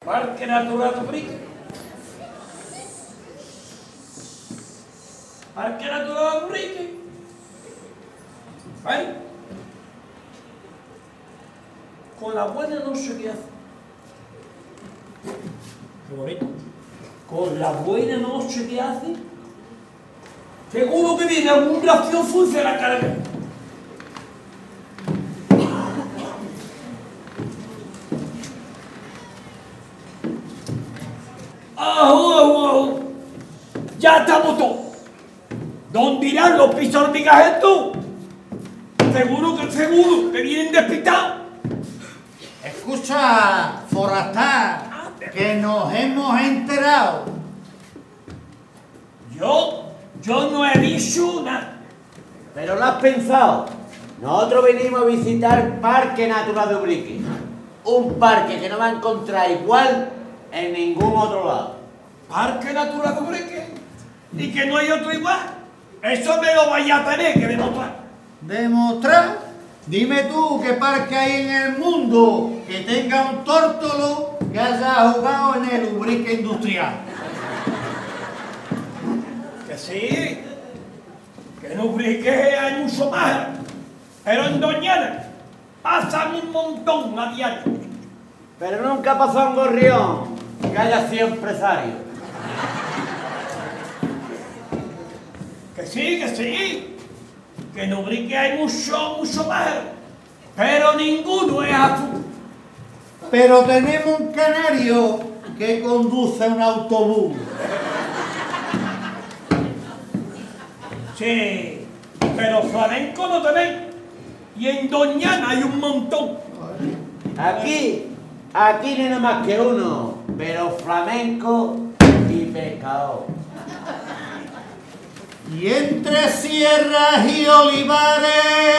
Parque Natural de Ubrique. Parque Natural de Ubrique. ¿Ven? Con la buena noche que hace. Qué bonito. Con la buena noche que hace. Seguro que viene algún gracioso y se la carga. Ya estamos todos. ¿Dónde irán los pisos hormigas estos? Seguro que vienen despistados. Escucha, Forastán, que nos hemos enterado. Yo no he dicho nada. Pero lo has pensado. Nosotros venimos a visitar el Parque Natural de Ubrique. Un parque que no va a encontrar igual en ningún otro lado. Parque Natural de Ubrique. Y que no hay otro igual. Eso me lo vaya a tener que demostrar. ¿Demostrar? Dime tú qué parque hay en el mundo que tenga un tórtolo que haya jugado en el Ubrique Industrial. Que sí. Que en Ubrique hay mucho más. Pero en Doñana pasan un montón a diario. Pero nunca pasó en Gorrión que haya sido empresario. Que sí. Que en Ubrique hay mucho más. Pero ninguno es azul. Pero tenemos un canario que conduce un autobús. Sí, pero flamenco no tenéis. Y en Doñana hay un montón. Aquí no hay nada más que uno, pero flamenco y pescador. Y entre sierras y olivares,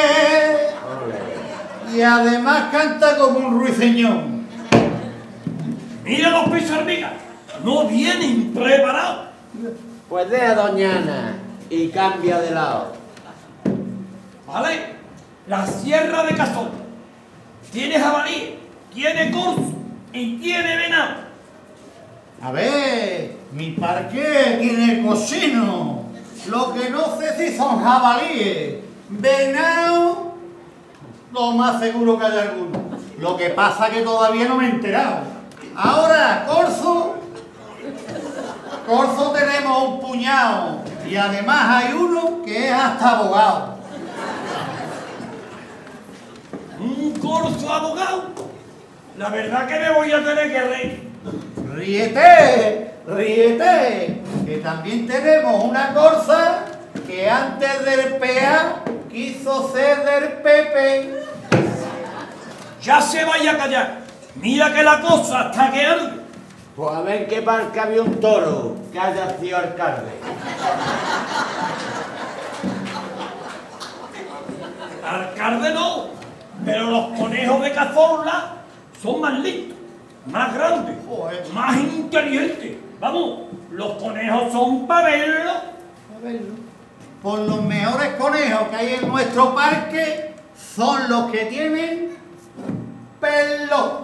y además canta como un ruiseñor. Mira los pisos hormigas, no vienen preparados. Pues deja Doñana y cambia de lado. ¿Vale? La Sierra de Cazón tiene jabalí, tiene corzo y tiene venado. A ver, mi parque tiene cochino. Lo que no sé si son jabalíes, venado, lo más seguro que hay alguno. Lo que pasa es que todavía no me he enterado. Ahora, corzo tenemos un puñado. Y además hay uno que es hasta abogado. Un corzo abogado. La verdad que me voy a tener que reír. Ríete, que también tenemos una corza que antes del PA quiso ser del PP. Ya se vaya a callar. Mira que la cosa está que arde. Pues a ver en qué parque había un toro que haya sido alcalde. Alcalde no, pero los conejos de Cazorla son más listos, más grandes, más inteligentes. Vamos, los conejos son para verlo. Pues los mejores conejos que hay en nuestro parque son los que tienen pelo.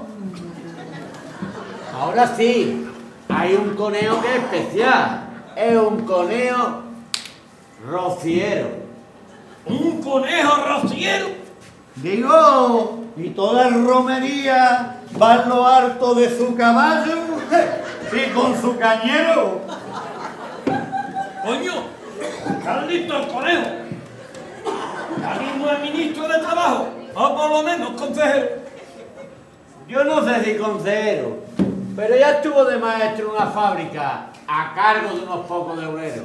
Ahora sí, hay un conejo que es especial. Es un conejo rociero. ¿Un conejo rociero? Digo, y toda el romería va en lo harto de su caballo y con su cañero. Coño, ¿está listo el conejo? Ya mismo es ministro de Trabajo, o por lo menos consejero. Yo no sé si consejero, pero ya estuvo de maestro en una fábrica a cargo de unos pocos de obreros.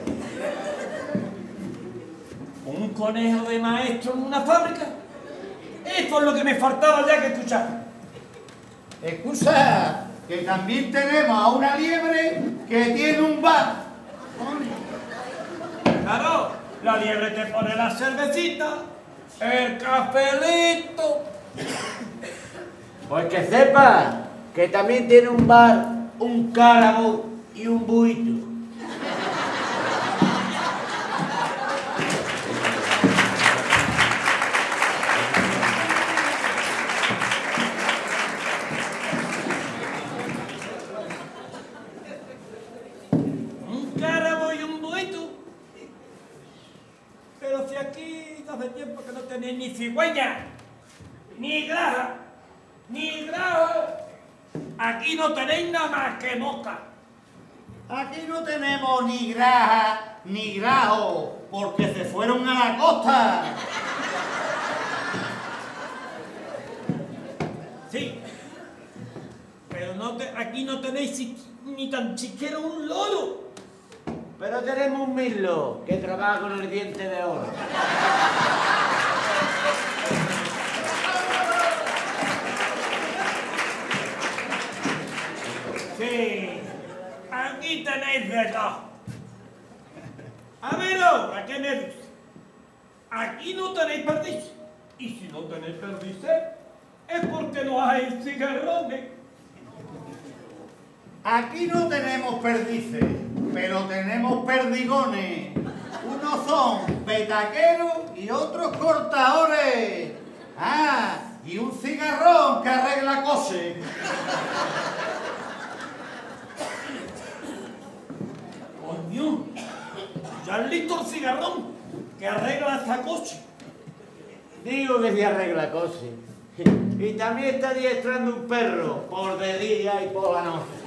¿Un conejo de maestro en una fábrica? Esto es lo que me faltaba ya que escuchar. Excusa, que también tenemos a una liebre que tiene un bar. Claro, la liebre te pone la cervecita, el cafelito. Pues que sepas que también tiene un bar, un cárabo y un buito. tenéis ni cigüeña, ni graja, ni grajo. Aquí no tenéis nada más que mosca. Aquí no tenemos ni graja ni grajo, porque se fueron a la costa. Sí, pero aquí no tenéis ni tan siquiera un loro. Pero tenemos un mirlo que trabaja con el diente de oro. Sí, aquí tenéis de todo. A ver, ¿a qué me dices? Aquí no tenéis perdices. Y si no tenéis perdices, es porque no hay cigarrones. Aquí no tenemos perdices, pero tenemos perdigones. Unos son petaqueros y otros cortadores. Ah, y un cigarrón que arregla cosas. Coño, ya has listo el cigarrón que arregla esta coche. Digo que se arregla cosas. Y también está adiestrando un perro por de día y por la noche.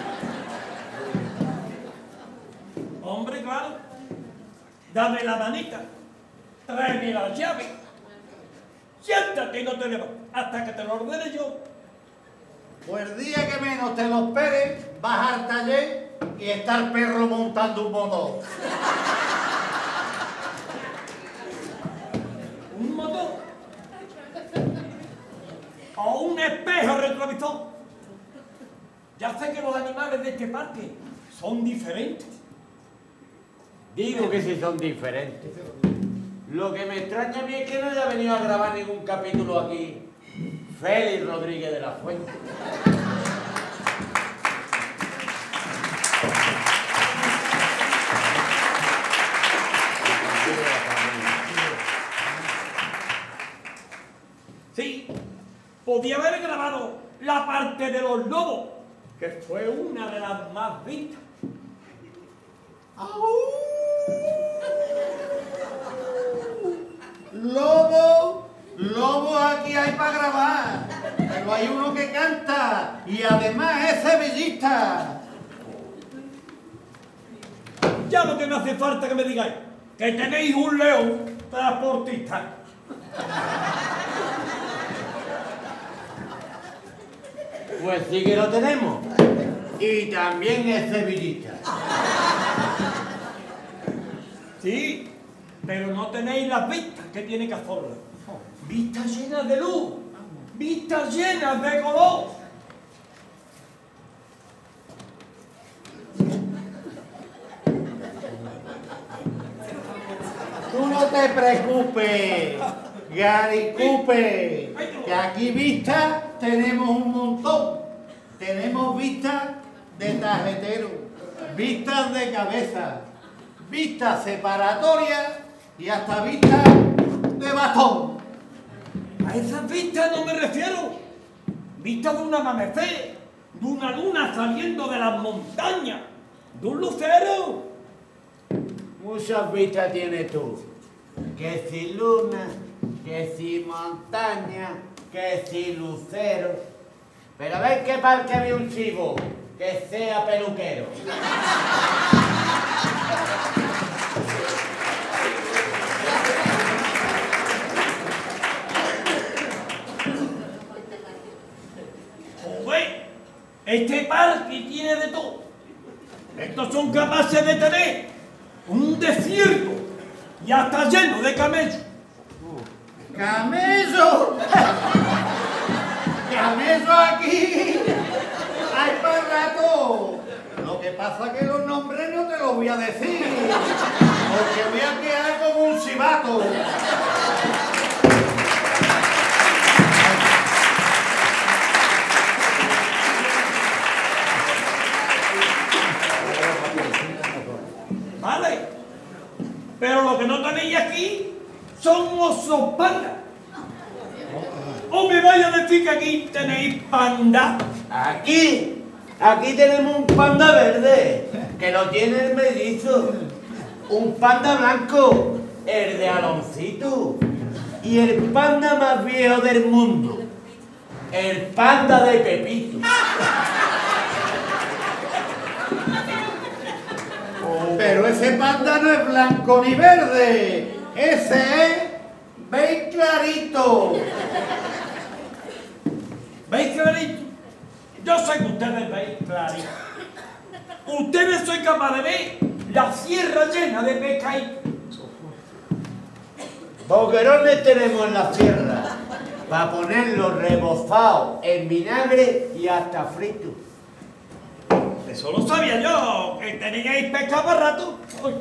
Hombre, claro, dame la manita, tráeme la llave. Siéntate y no te levantes hasta que te lo ordene yo. Pues el día que menos te lo esperes, vas al taller y está el perro montando un motor. ¿Un motor? ¿O un espejo retrovisor? Ya sé que los animales de este parque son diferentes. Digo que sí son diferentes. Lo que me extraña a mí es que no haya venido a grabar ningún capítulo aquí Félix Rodríguez de la Fuente. Sí, podía haber grabado la parte de los lobos, que fue una de las más vistas. Lobo aquí hay para grabar, pero hay uno que canta y además es sevillista. Ya lo que me hace falta que me digáis, que tenéis un león transportista. Pues sí que lo tenemos. Y también es sevillista. Sí, pero no tenéis las vistas que tiene Cazorla. Vistas llenas de luz, vistas llenas de color. Tú no te preocupes, Garicupe, que aquí vistas tenemos un montón. Tenemos vistas de tarjetero, vistas de cabeza, vistas separatorias y hasta vistas de bastón. A esas vistas no me refiero. Vistas de un amanecer, de una luna saliendo de las montañas, de un lucero. Muchas vistas tienes tú. Que si luna, que si montaña, que si lucero. Pero a ver qué parque había un chivo que sea peluquero. Joder, este parque tiene de todo. Estos son capaces de tener un desierto y hasta lleno de camellos. ¡Camello! ¡Camello aquí! ¡Hay para rato! Lo que pasa es que los nombres no te los voy a decir, porque voy a quedar como un chivato. Vale, pero lo que no tenéis aquí son osos panda. O me vaya a decir que aquí tenéis panda. Aquí tenemos un panda verde, que lo tiene el mellizo. Un panda blanco, el de Aloncito. y el panda más viejo del mundo. El panda de Pepito. Pero ese panda no es blanco ni verde. Ese es beige clarito. ¿Veis clarito? Yo sé que ustedes veis clarito. Ustedes soy capaz de ver la sierra llena de pescaditos. Boquerones tenemos en la sierra para ponerlos rebozados en vinagre y hasta fritos. Eso lo sabía yo, que teníais pesca para rato.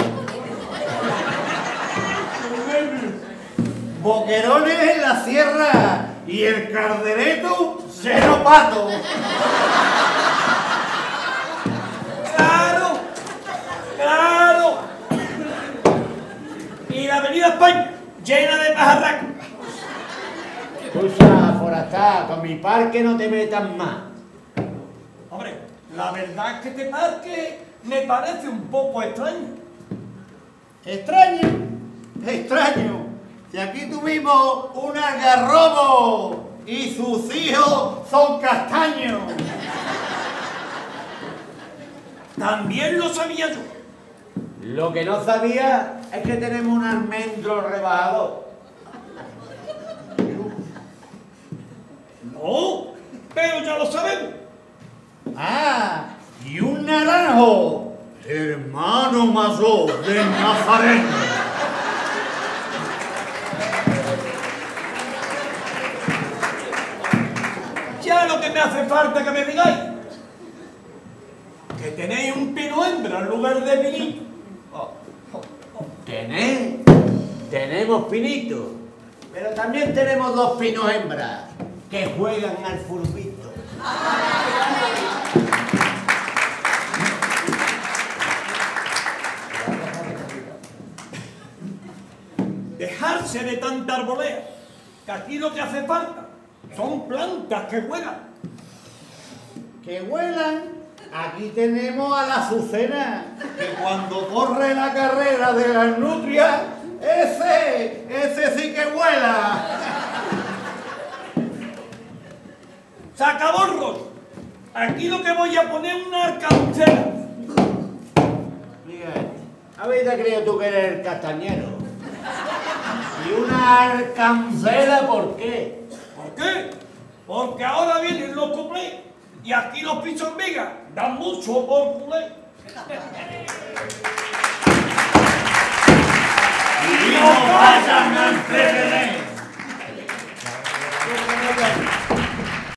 Boquerones en la sierra y el cardereto cero pato. ¡Claro! ¡Claro! Y la avenida España, llena de pajarracos. Escucha, forestal, con mi parque no te metas más. Hombre, la verdad es que este parque me parece un poco extraño. ¿Extraño? Extraño. Si aquí tuvimos un algarrobo y sus hijos son castaños. También lo sabía yo. Lo que no sabía es que tenemos un almendro rebajado. No, pero ya lo sabemos. Ah, y un naranjo, hermano mayor de Nazareno. Ya lo que me hace falta que me digáis, que tenéis un pino hembra en lugar de pinito. Tenemos pinitos, pero también tenemos dos pinos hembras que juegan al furbito. Dejarse de tanta arbolea, que aquí lo que hace falta son plantas que vuelan. Que vuelan. Aquí tenemos a la azucena, que cuando corre la carrera de las nutrias, ese sí que vuela. ¡Se acabó el rollo! Aquí lo que voy a poner es una arcancela. Mira, ¿habéis creído tú que eres el castañero? ¿Y una arcancela por qué? ¿Por qué? Porque ahora vienen los cuplés y aquí los pisos en viga dan mucho por culé.